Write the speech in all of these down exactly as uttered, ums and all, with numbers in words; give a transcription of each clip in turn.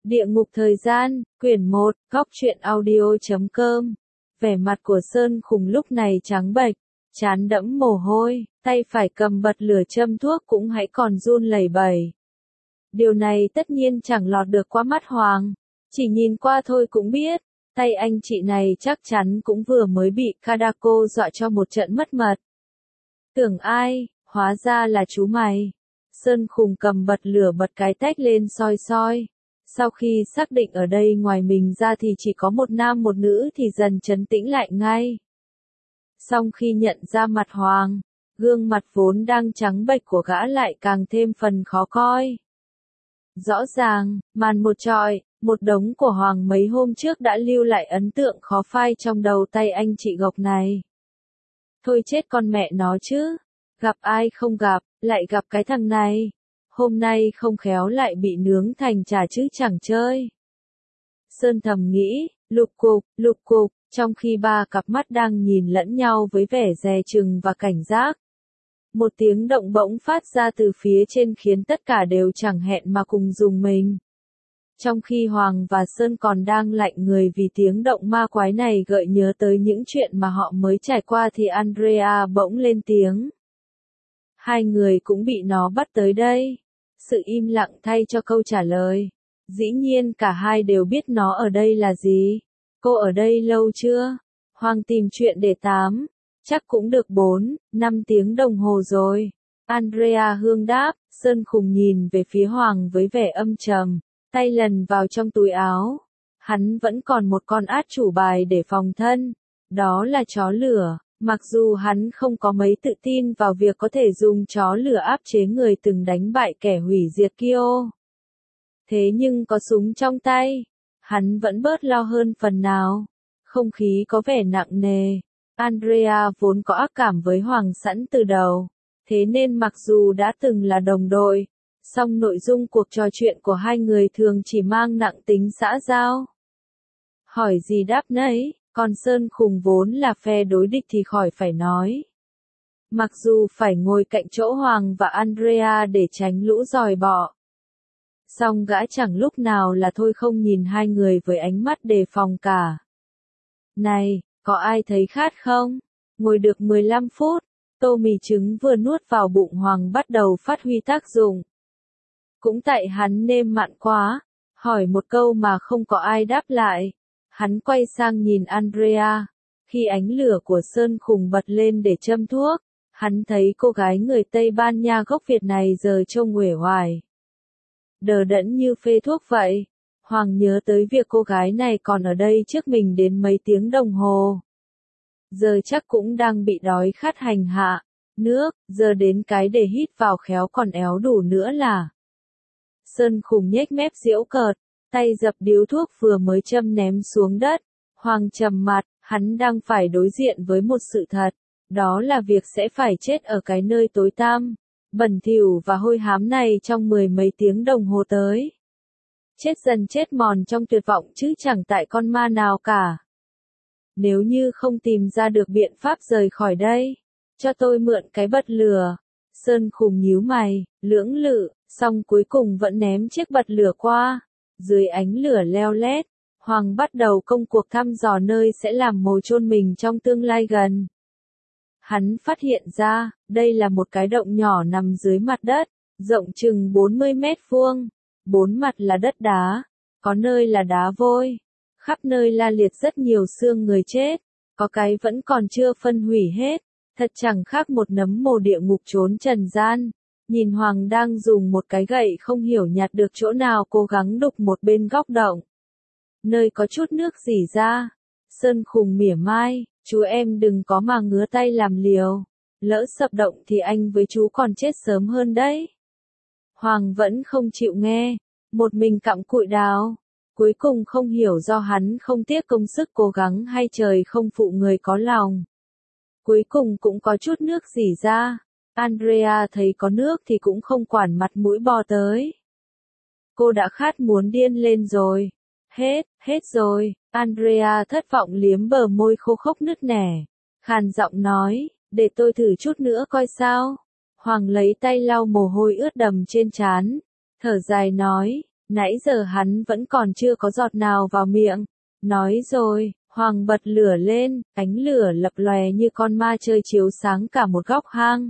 Địa ngục thời gian, quyển một, góc truyện audio chấm com. Vẻ mặt của Sơn Khùng lúc này trắng bệch, trán đẫm mồ hôi, tay phải cầm bật lửa châm thuốc cũng hãy còn run lẩy bẩy. Điều này tất nhiên chẳng lọt được qua mắt Hoàng, chỉ nhìn qua thôi cũng biết, tay anh chị này chắc chắn cũng vừa mới bị Kadako dọa cho một trận mất mật. Tưởng ai, hóa ra là chú mày. Sơn Khùng cầm bật lửa bật cái tách lên soi soi. Sau khi xác định ở đây ngoài mình ra thì chỉ có một nam một nữ thì dần trấn tĩnh lại ngay. Song khi nhận ra mặt Hoàng, gương mặt vốn đang trắng bệch của gã lại càng thêm phần khó coi. Rõ ràng, màn một trọi, một đống của Hoàng mấy hôm trước đã lưu lại ấn tượng khó phai trong đầu tay anh chị Gộc này. Thôi chết con mẹ nó chứ, gặp ai không gặp, lại gặp cái thằng này. Hôm nay không khéo lại bị nướng thành chả chứ chẳng chơi. Sơn thầm nghĩ, lục cục, lục cục, trong khi ba cặp mắt đang nhìn lẫn nhau với vẻ dè chừng và cảnh giác. Một tiếng động bỗng phát ra từ phía trên khiến tất cả đều chẳng hẹn mà cùng rùng mình. Trong khi Hoàng và Sơn còn đang lạnh người vì tiếng động ma quái này gợi nhớ tới những chuyện mà họ mới trải qua thì Andrea bỗng lên tiếng. Hai người cũng bị nó bắt tới đây. Sự im lặng thay cho câu trả lời. Dĩ nhiên cả hai đều biết nó ở đây là gì. Cô ở đây lâu chưa? Hoàng tìm chuyện để tám. Chắc cũng được bốn, năm tiếng đồng hồ rồi. Andrea Hương đáp, Sơn Khùng nhìn về phía Hoàng với vẻ âm trầm, tay lần vào trong túi áo. Hắn vẫn còn một con át chủ bài để phòng thân. Đó là chó lửa. Mặc dù hắn không có mấy tự tin vào việc có thể dùng chó lửa áp chế người từng đánh bại kẻ hủy diệt Kyo. Thế nhưng có súng trong tay, hắn vẫn bớt lo hơn phần nào. Không khí có vẻ nặng nề. Andrea vốn có ác cảm với Hoàng sẵn từ đầu. Thế nên mặc dù đã từng là đồng đội, song nội dung cuộc trò chuyện của hai người thường chỉ mang nặng tính xã giao. Hỏi gì đáp nấy. Còn Sơn Khùng vốn là phe đối địch thì khỏi phải nói. Mặc dù phải ngồi cạnh chỗ Hoàng và Andrea để tránh lũ giòi bọ. Song gã chẳng lúc nào là thôi không nhìn hai người với ánh mắt đề phòng cả. Này, có ai thấy khát không? Ngồi được mười lăm phút, tô mì trứng vừa nuốt vào bụng Hoàng bắt đầu phát huy tác dụng. Cũng tại hắn nêm mặn quá, hỏi một câu mà không có ai đáp lại. Hắn quay sang nhìn Andrea, khi ánh lửa của Sơn Khùng bật lên để châm thuốc, hắn thấy cô gái người Tây Ban Nha gốc Việt này giờ trông uể oải. Đờ đẫn như phê thuốc vậy, Hoàng nhớ tới việc cô gái này còn ở đây trước mình đến mấy tiếng đồng hồ. Giờ chắc cũng đang bị đói khát hành hạ, nước, giờ đến cái để hít vào khéo còn éo đủ nữa là. Sơn Khùng nhếch mép giễu cợt. Tay dập điếu thuốc vừa mới châm ném xuống đất. Hoàng trầm mặt, hắn đang phải đối diện với một sự thật. Đó là việc sẽ phải chết ở cái nơi tối tăm, bẩn thỉu và hôi hám này trong mười mấy tiếng đồng hồ tới. Chết dần chết mòn trong tuyệt vọng chứ chẳng tại con ma nào cả. Nếu như không tìm ra được biện pháp rời khỏi đây, cho tôi mượn cái bật lửa. Sơn Khùng nhíu mày, lưỡng lự, song cuối cùng vẫn ném chiếc bật lửa qua. Dưới ánh lửa leo lét, Hoàng bắt đầu công cuộc thăm dò nơi sẽ làm mồ chôn mình trong tương lai gần. Hắn phát hiện ra, đây là một cái động nhỏ nằm dưới mặt đất, rộng chừng bốn mươi mét vuông, bốn mặt là đất đá, có nơi là đá vôi, khắp nơi la liệt rất nhiều xương người chết, có cái vẫn còn chưa phân hủy hết, thật chẳng khác một nấm mồ địa ngục trốn trần gian. Nhìn Hoàng đang dùng một cái gậy không hiểu nhặt được chỗ nào cố gắng đục một bên góc động. Nơi có chút nước rỉ ra. Sơn Khùng mỉa mai, chú em đừng có mà ngứa tay làm liều. Lỡ sập động thì anh với chú còn chết sớm hơn đấy. Hoàng vẫn không chịu nghe. Một mình cặm cụi đào. Cuối cùng không hiểu do hắn không tiếc công sức cố gắng hay trời không phụ người có lòng. Cuối cùng cũng có chút nước rỉ ra. Andrea thấy có nước thì cũng không quản mặt mũi bò tới. Cô đã khát muốn điên lên rồi. Hết, hết rồi. Andrea thất vọng liếm bờ môi khô khốc nứt nẻ. Khàn giọng nói, để tôi thử chút nữa coi sao. Hoàng lấy tay lau mồ hôi ướt đầm trên trán. Thở dài nói, Nãy giờ hắn vẫn còn chưa có giọt nào vào miệng. Nói rồi, Hoàng bật lửa lên, ánh lửa lập lòe như con ma chơi chiếu sáng cả một góc hang.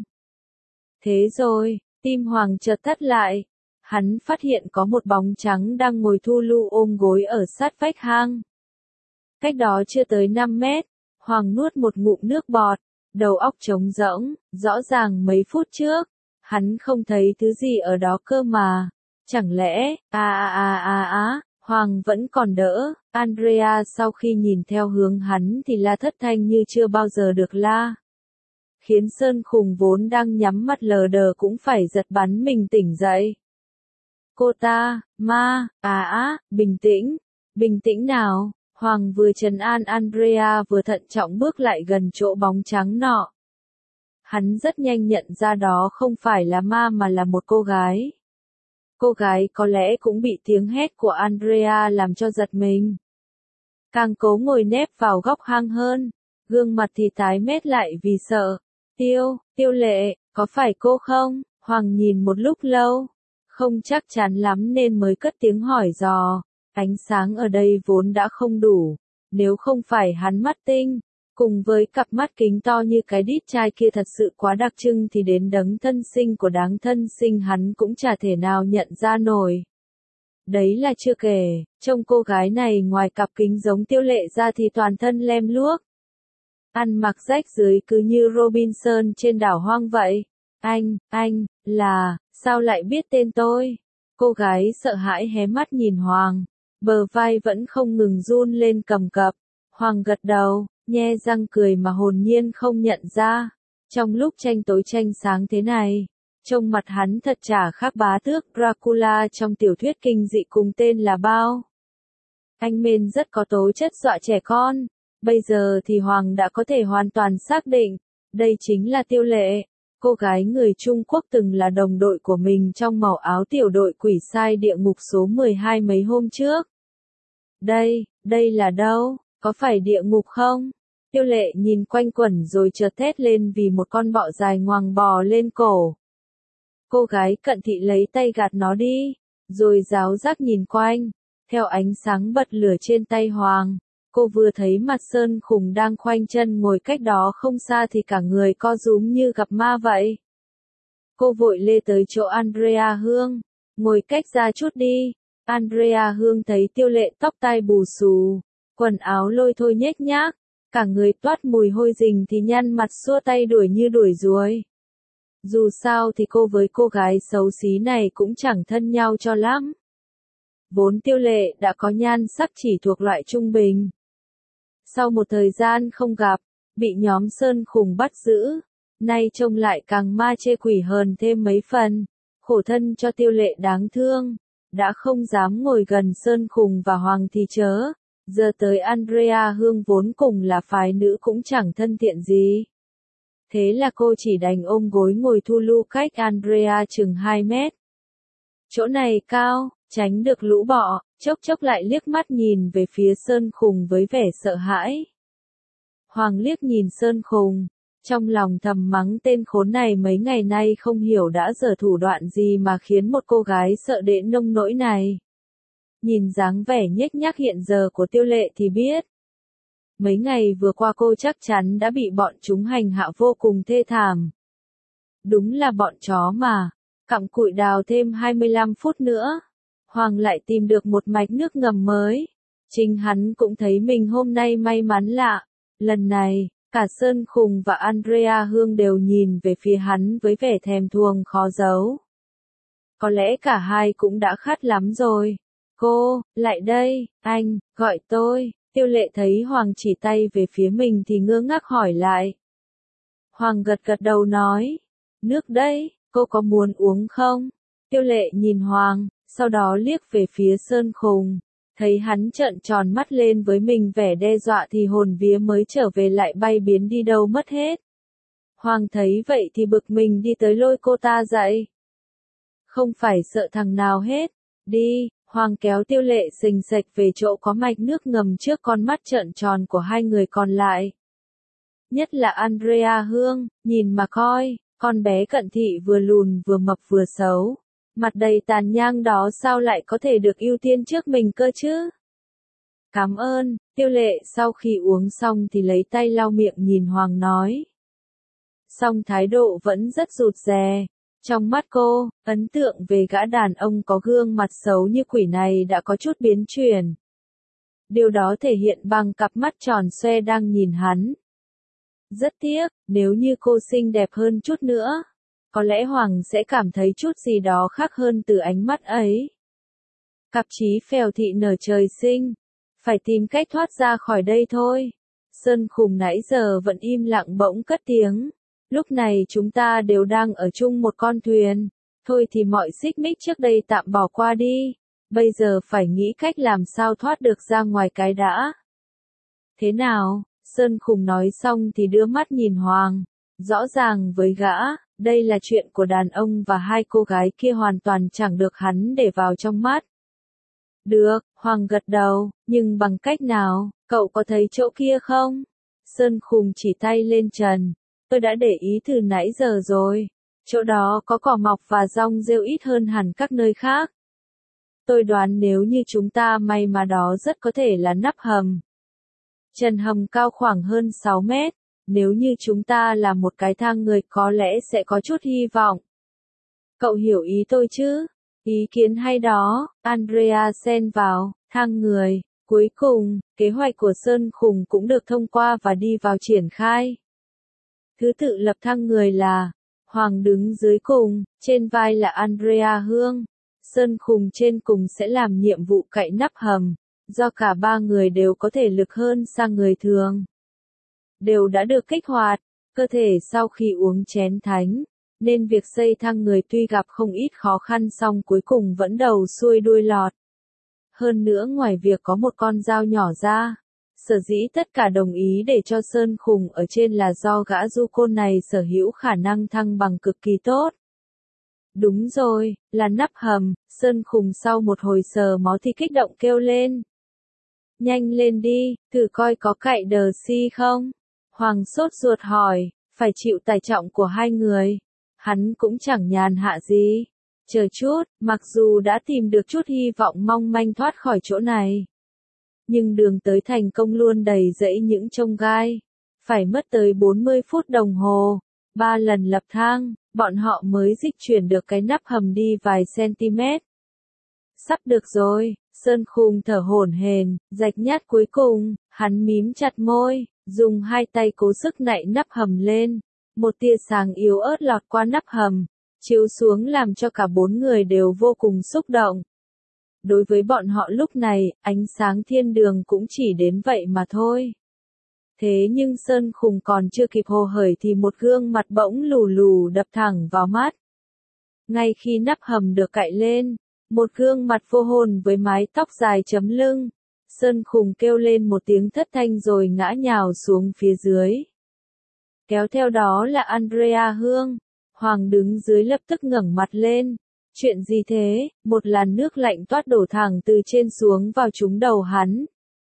Thế rồi, tim Hoàng chợt thắt lại. Hắn phát hiện có một bóng trắng đang ngồi thu lu ôm gối ở sát vách hang. Cách đó chưa tới năm mét, Hoàng nuốt một ngụm nước bọt, đầu óc trống rỗng, rõ ràng mấy phút trước, hắn không thấy thứ gì ở đó cơ mà. Chẳng lẽ, à à à à à, Hoàng vẫn còn đỡ, Andrea sau khi nhìn theo hướng hắn thì la thất thanh như chưa bao giờ được la. Khiến Sơn Khùng vốn đang nhắm mắt lờ đờ cũng phải giật bắn mình tỉnh dậy. Cô ta, ma, à á, bình tĩnh, bình tĩnh nào, Hoàng vừa trấn an Andrea vừa thận trọng bước lại gần chỗ bóng trắng nọ. Hắn rất nhanh nhận ra đó không phải là ma mà là một cô gái. Cô gái có lẽ cũng bị tiếng hét của Andrea làm cho giật mình. Càng cố ngồi nép vào góc hang hơn, gương mặt thì tái mét lại vì sợ. Tiêu, Tiêu Lệ, có phải cô không? Hoàng nhìn một lúc lâu, không chắc chắn lắm nên mới cất tiếng hỏi dò. Ánh sáng ở đây vốn đã không đủ, nếu không phải hắn mắt tinh, cùng với cặp mắt kính to như cái đít chai kia thật sự quá đặc trưng thì đến đấng thân sinh của đáng thân sinh hắn cũng chả thể nào nhận ra nổi. Đấy là chưa kể, trông cô gái này ngoài cặp kính giống Tiêu Lệ ra thì toàn thân lem luốc. Ăn mặc rách rưới cứ như Robinson trên đảo hoang vậy. Anh, anh, là, sao lại biết tên tôi? Cô gái sợ hãi hé mắt nhìn Hoàng, bờ vai vẫn không ngừng run lên cầm cập. Hoàng gật đầu, nhe răng cười mà hồn nhiên không nhận ra. Trong lúc tranh tối tranh sáng thế này, trông mặt hắn thật chả khác bá tước Dracula trong tiểu thuyết kinh dị cùng tên là bao. Anh Mên rất có tố chất dọa trẻ con. Bây giờ thì Hoàng đã có thể hoàn toàn xác định, đây chính là Tiêu Lệ, cô gái người Trung Quốc từng là đồng đội của mình trong màu áo tiểu đội quỷ sai địa ngục số mười hai mấy hôm trước. Đây, đây là đâu, có phải địa ngục không? Tiêu Lệ nhìn quanh quẩn rồi chợt thét lên vì một con bọ dài ngoằng bò lên cổ. Cô gái cận thị lấy tay gạt nó đi, rồi ráo rác nhìn quanh, theo ánh sáng bật lửa trên tay Hoàng. Cô vừa thấy mặt Sơn Khùng đang khoanh chân ngồi cách đó không xa thì cả người co rúm như gặp ma vậy. Cô vội lê tới chỗ Andrea Hương, ngồi cách ra chút đi. Andrea Hương thấy Tiêu Lệ tóc tai bù xù, quần áo lôi thôi nhếch nhác, cả người toát mùi hôi rình thì nhăn mặt xua tay đuổi như đuổi ruồi. Dù sao thì cô với cô gái xấu xí này cũng chẳng thân nhau cho lắm. Vốn Tiêu Lệ đã có nhan sắc chỉ thuộc loại trung bình. Sau một thời gian không gặp, bị nhóm Sơn Khùng bắt giữ, nay trông lại càng ma chê quỷ hơn thêm mấy phần, khổ thân cho Tiêu Lệ đáng thương, đã không dám ngồi gần Sơn Khùng và Hoàng thì chớ, giờ tới Andrea Hương vốn cùng là phái nữ cũng chẳng thân thiện gì. Thế là cô chỉ đành ôm gối ngồi thu lu cách Andrea chừng hai mét. Chỗ này cao, tránh được lũ bọ, chốc chốc lại liếc mắt nhìn về phía Sơn Khùng với vẻ sợ hãi. Hoàng liếc nhìn Sơn Khùng, trong lòng thầm mắng tên khốn này mấy ngày nay không hiểu đã giở thủ đoạn gì mà khiến một cô gái sợ đến nông nỗi này. Nhìn dáng vẻ nhếch nhác hiện giờ của Tiêu Lệ thì biết. Mấy ngày vừa qua cô chắc chắn đã bị bọn chúng hành hạ vô cùng thê thảm. Đúng là bọn chó mà, cặm cụi đào thêm hai mươi lăm phút nữa. Hoàng lại tìm được một mạch nước ngầm mới. Chính hắn cũng thấy mình hôm nay may mắn lạ. Lần này, cả Sơn Khùng và Andrea Hương đều nhìn về phía hắn với vẻ thèm thuồng khó giấu. Có lẽ cả hai cũng đã khát lắm rồi. Cô, lại đây, anh, gọi tôi. Tiêu Lệ thấy Hoàng chỉ tay về phía mình thì ngơ ngác hỏi lại. Hoàng gật gật đầu nói. Nước đây, cô có muốn uống không? Tiêu Lệ nhìn Hoàng, sau đó liếc về phía Sơn Khùng. Thấy hắn trợn tròn mắt lên với mình vẻ đe dọa thì hồn vía mới trở về lại bay biến đi đâu mất hết. Hoàng thấy vậy thì bực mình đi tới lôi cô ta dậy. Không phải sợ thằng nào hết. Đi, Hoàng kéo Tiêu Lệ xình xệch về chỗ có mạch nước ngầm trước con mắt trợn tròn của hai người còn lại. Nhất là Andrea Hương, nhìn mà coi, con bé cận thị vừa lùn vừa mập vừa xấu. Mặt đầy tàn nhang đó sao lại có thể được ưu tiên trước mình cơ chứ? Cảm ơn, Tiêu Lệ sau khi uống xong thì lấy tay lau miệng nhìn Hoàng nói. Song thái độ vẫn rất rụt rè. Trong mắt cô, ấn tượng về gã đàn ông có gương mặt xấu như quỷ này đã có chút biến chuyển. Điều đó thể hiện bằng cặp mắt tròn xoe đang nhìn hắn. Rất tiếc, nếu như cô xinh đẹp hơn chút nữa, có lẽ Hoàng sẽ cảm thấy chút gì đó khác hơn từ ánh mắt ấy. Cặp chí phèo thị nở trời sinh, phải tìm cách thoát ra khỏi đây thôi. Sơn Khùng nãy giờ vẫn im lặng bỗng cất tiếng. Lúc này chúng ta đều đang ở chung một con thuyền. Thôi thì mọi xích mích trước đây tạm bỏ qua đi. Bây giờ phải nghĩ cách làm sao thoát được ra ngoài cái đã. Thế nào? Sơn Khùng nói xong thì đưa mắt nhìn Hoàng. Rõ ràng với gã, đây là chuyện của đàn ông và hai cô gái kia hoàn toàn chẳng được hắn để vào trong mắt. Được, Hoàng gật đầu, nhưng bằng cách nào, cậu có thấy chỗ kia không? Sơn Khùng chỉ tay lên trần. Tôi đã để ý từ nãy giờ rồi. Chỗ đó có cỏ mọc và rong rêu ít hơn hẳn các nơi khác. Tôi đoán nếu như chúng ta may mà đó rất có thể là nắp hầm. Trần hầm cao khoảng hơn sáu mét. Nếu như chúng ta là một cái thang người có lẽ sẽ có chút hy vọng. Cậu hiểu ý tôi chứ? Ý kiến hay đó, Andrea xen vào, thang người. Cuối cùng, kế hoạch của Sơn Khùng cũng được thông qua và đi vào triển khai. Thứ tự lập thang người là Hoàng đứng dưới cùng, trên vai là Andrea Hương. Sơn Khùng trên cùng sẽ làm nhiệm vụ cạy nắp hầm, do cả ba người đều có thể lực hơn sang người thường. Đều đã được kích hoạt, cơ thể sau khi uống chén thánh, nên việc xây thang người tuy gặp không ít khó khăn song cuối cùng vẫn đầu xuôi đuôi lọt. Hơn nữa ngoài việc có một con dao nhỏ ra, sở dĩ tất cả đồng ý để cho Sơn Khùng ở trên là do gã du côn này sở hữu khả năng thăng bằng cực kỳ tốt. Đúng rồi, là nắp hầm, Sơn Khùng sau một hồi sờ mó thì kích động kêu lên. Nhanh lên đi, thử coi có cậy đờ si không? Hoàng sốt ruột hỏi, phải chịu tải trọng của hai người. Hắn cũng chẳng nhàn hạ gì. Chờ chút, mặc dù đã tìm được chút hy vọng mong manh thoát khỏi chỗ này. Nhưng đường tới thành công luôn đầy rẫy những chông gai. Phải mất tới bốn mươi phút đồng hồ. Ba lần lập thang, bọn họ mới dịch chuyển được cái nắp hầm đi vài cm. Sắp được rồi, Sơn Khùng thở hổn hển, rạch nhát cuối cùng, hắn mím chặt môi, dùng hai tay cố sức nạy nắp hầm lên. Một tia sáng yếu ớt lọt qua nắp hầm, chiếu xuống làm cho cả bốn người đều vô cùng xúc động. Đối với bọn họ lúc này, ánh sáng thiên đường cũng chỉ đến vậy mà thôi. Thế nhưng Sơn Khùng còn chưa kịp hồ hởi thì một gương mặt bỗng lù lù đập thẳng vào mắt. Ngay khi nắp hầm được cạy lên, một gương mặt vô hồn với mái tóc dài chấm lưng. Sơn Khùng kêu lên một tiếng thất thanh rồi ngã nhào xuống phía dưới. Kéo theo đó là Andrea Hương. Hoàng đứng dưới lập tức ngẩng mặt lên. Chuyện gì thế? Một làn nước lạnh toát đổ thẳng từ trên xuống vào trúng đầu hắn.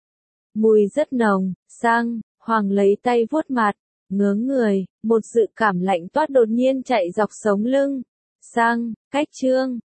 Mùi rất nồng, sang, Hoàng lấy tay vuốt mặt, ngớ người, một dự cảm lạnh toát đột nhiên chạy dọc sống lưng. Sang, cách trương,